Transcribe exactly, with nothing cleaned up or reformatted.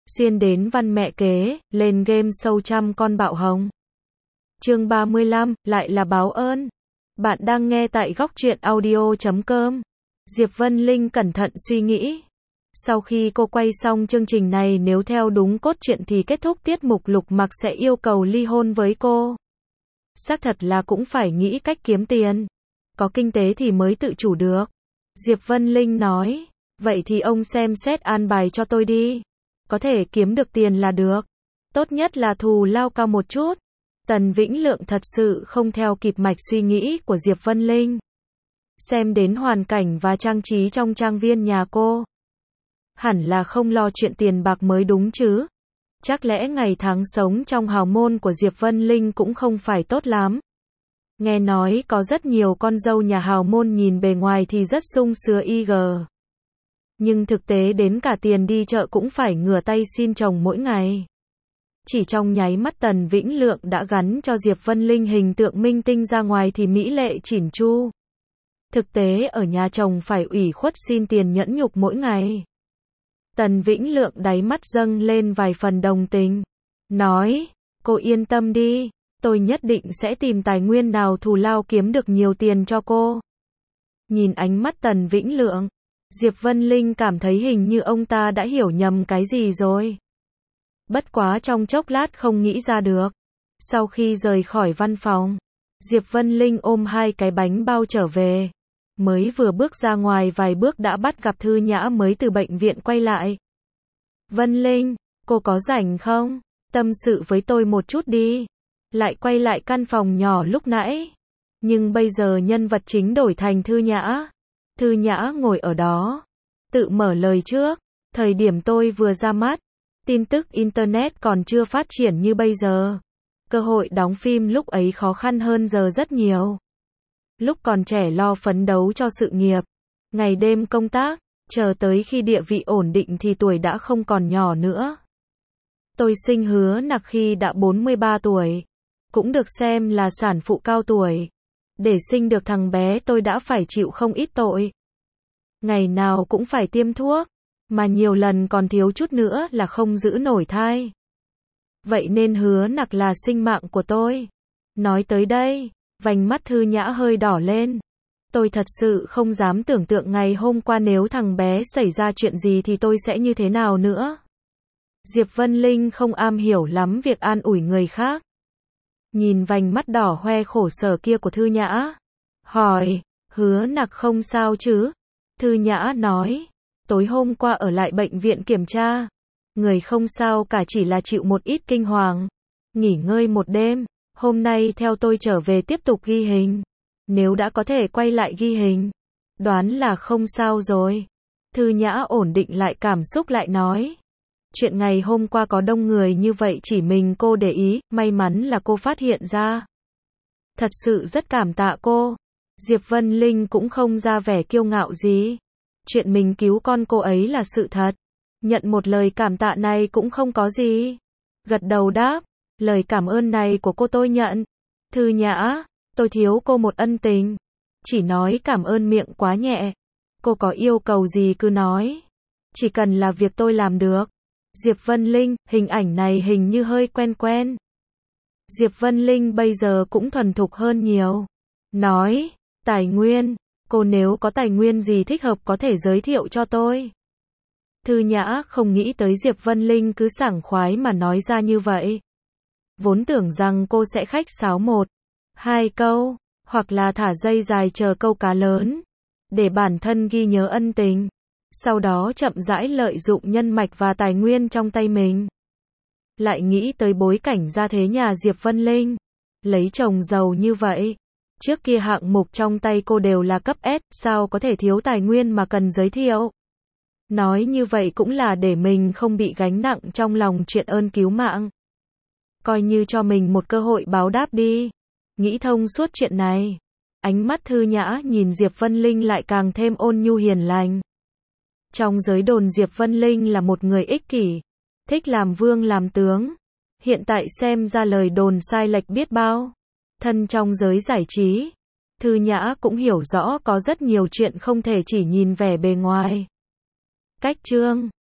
Xuyên đến văn mẹ kế, lên game sâu trăm con bạo hồng. Chương ba mươi lăm, lại là báo ơn. Bạn đang nghe tại góc truyện audio chấm com. Diệp Vân Linh cẩn thận suy nghĩ. Sau khi cô quay xong chương trình này, nếu theo đúng cốt truyện thì kết thúc tiết mục Lục Mặc sẽ yêu cầu ly hôn với cô. Xác thật là cũng phải nghĩ cách kiếm tiền. Có kinh tế thì mới tự chủ được. Diệp Vân Linh nói, vậy thì ông xem xét an bài cho tôi đi. Có thể kiếm được tiền là được. Tốt nhất là thù lao cao một chút. Tần Vĩnh Lượng thật sự không theo kịp mạch suy nghĩ của Diệp Vân Linh. Xem đến hoàn cảnh và trang trí trong trang viên nhà cô. Hẳn là không lo chuyện tiền bạc mới đúng chứ. Chắc lẽ ngày tháng sống trong hào môn của Diệp Vân Linh cũng không phải tốt lắm. Nghe nói có rất nhiều con dâu nhà hào môn nhìn bề ngoài thì rất sung sướng y gờ. Nhưng thực tế đến cả tiền đi chợ cũng phải ngửa tay xin chồng mỗi ngày. Chỉ trong nháy mắt Tần Vĩnh Lượng đã gắn cho Diệp Vân Linh hình tượng minh tinh ra ngoài thì mỹ lệ chỉn chu. Thực tế ở nhà chồng phải ủy khuất xin tiền nhẫn nhục mỗi ngày. Tần Vĩnh Lượng đáy mắt dâng lên vài phần đồng tình. Nói, cô yên tâm đi, tôi nhất định sẽ tìm tài nguyên nào thù lao kiếm được nhiều tiền cho cô. Nhìn ánh mắt Tần Vĩnh Lượng, Diệp Vân Linh cảm thấy hình như ông ta đã hiểu nhầm cái gì rồi. Bất quá trong chốc lát không nghĩ ra được. Sau khi rời khỏi văn phòng, Diệp Vân Linh ôm hai cái bánh bao trở về. Mới vừa bước ra ngoài vài bước đã bắt gặp Thư Nhã mới từ bệnh viện quay lại. Vân Linh, cô có rảnh không? Tâm sự với tôi một chút đi. Lại quay lại căn phòng nhỏ lúc nãy. Nhưng bây giờ nhân vật chính đổi thành Thư Nhã. Thư Nhã ngồi ở đó. Tự mở lời trước. Thời điểm tôi vừa ra mắt. Tin tức Internet còn chưa phát triển như bây giờ. Cơ hội đóng phim lúc ấy khó khăn hơn giờ rất nhiều. Lúc còn trẻ lo phấn đấu cho sự nghiệp. Ngày đêm công tác. Chờ tới khi địa vị ổn định thì tuổi đã không còn nhỏ nữa. Tôi sinh Hứa Nặc khi đã bốn mươi ba tuổi. Cũng được xem là sản phụ cao tuổi. Để sinh được thằng bé tôi đã phải chịu không ít tội. Ngày nào cũng phải tiêm thuốc. Mà nhiều lần còn thiếu chút nữa là không giữ nổi thai. Vậy nên Hứa Nặc là sinh mạng của tôi. Nói tới đây, vành mắt Thư Nhã hơi đỏ lên. Tôi thật sự không dám tưởng tượng ngày hôm qua nếu thằng bé xảy ra chuyện gì thì tôi sẽ như thế nào nữa. Diệp Vân Linh không am hiểu lắm việc an ủi người khác. Nhìn vành mắt đỏ hoe khổ sở kia của Thư Nhã. Hỏi, Hứa Nặc không sao chứ? Thư Nhã nói, tối hôm qua ở lại bệnh viện kiểm tra. Người không sao cả, chỉ là chịu một ít kinh hoàng. Nghỉ ngơi một đêm. Hôm nay theo tôi trở về tiếp tục ghi hình. Nếu đã có thể quay lại ghi hình, đoán là không sao rồi. Thư Nhã ổn định lại cảm xúc lại nói. Chuyện ngày hôm qua có đông người như vậy chỉ mình cô để ý, may mắn là cô phát hiện ra. Thật sự rất cảm tạ cô. Diệp Vân Linh cũng không ra vẻ kiêu ngạo gì. Chuyện mình cứu con cô ấy là sự thật. Nhận một lời cảm tạ này cũng không có gì. Gật đầu đáp, lời cảm ơn này của cô tôi nhận. Thư Nhã, tôi thiếu cô một ân tình. Chỉ nói cảm ơn miệng quá nhẹ. Cô có yêu cầu gì cứ nói. Chỉ cần là việc tôi làm được. Diệp Vân Linh, hình ảnh này hình như hơi quen quen. Diệp Vân Linh bây giờ cũng thuần thục hơn nhiều. Nói, tài nguyên, cô nếu có tài nguyên gì thích hợp có thể giới thiệu cho tôi. Thư Nhã không nghĩ tới Diệp Vân Linh cứ sảng khoái mà nói ra như vậy. Vốn tưởng rằng cô sẽ khách sáo một, hai câu, hoặc là thả dây dài chờ câu cá lớn. Để bản thân ghi nhớ ân tình. Sau đó chậm rãi lợi dụng nhân mạch và tài nguyên trong tay mình. Lại nghĩ tới bối cảnh gia thế nhà Diệp Vân Linh. Lấy chồng giàu như vậy. Trước kia hạng mục trong tay cô đều là cấp S, sao có thể thiếu tài nguyên mà cần giới thiệu. Nói như vậy cũng là để mình không bị gánh nặng trong lòng chuyện ơn cứu mạng. Coi như cho mình một cơ hội báo đáp đi. Nghĩ thông suốt chuyện này. Ánh mắt Thư Nhã nhìn Diệp Vân Linh lại càng thêm ôn nhu hiền lành. Trong giới đồn Diệp Vân Linh là một người ích kỷ. Thích làm vương làm tướng. Hiện tại xem ra lời đồn sai lệch biết bao. Thân trong giới giải trí. Thư Nhã cũng hiểu rõ có rất nhiều chuyện không thể chỉ nhìn vẻ bề ngoài. Cách chương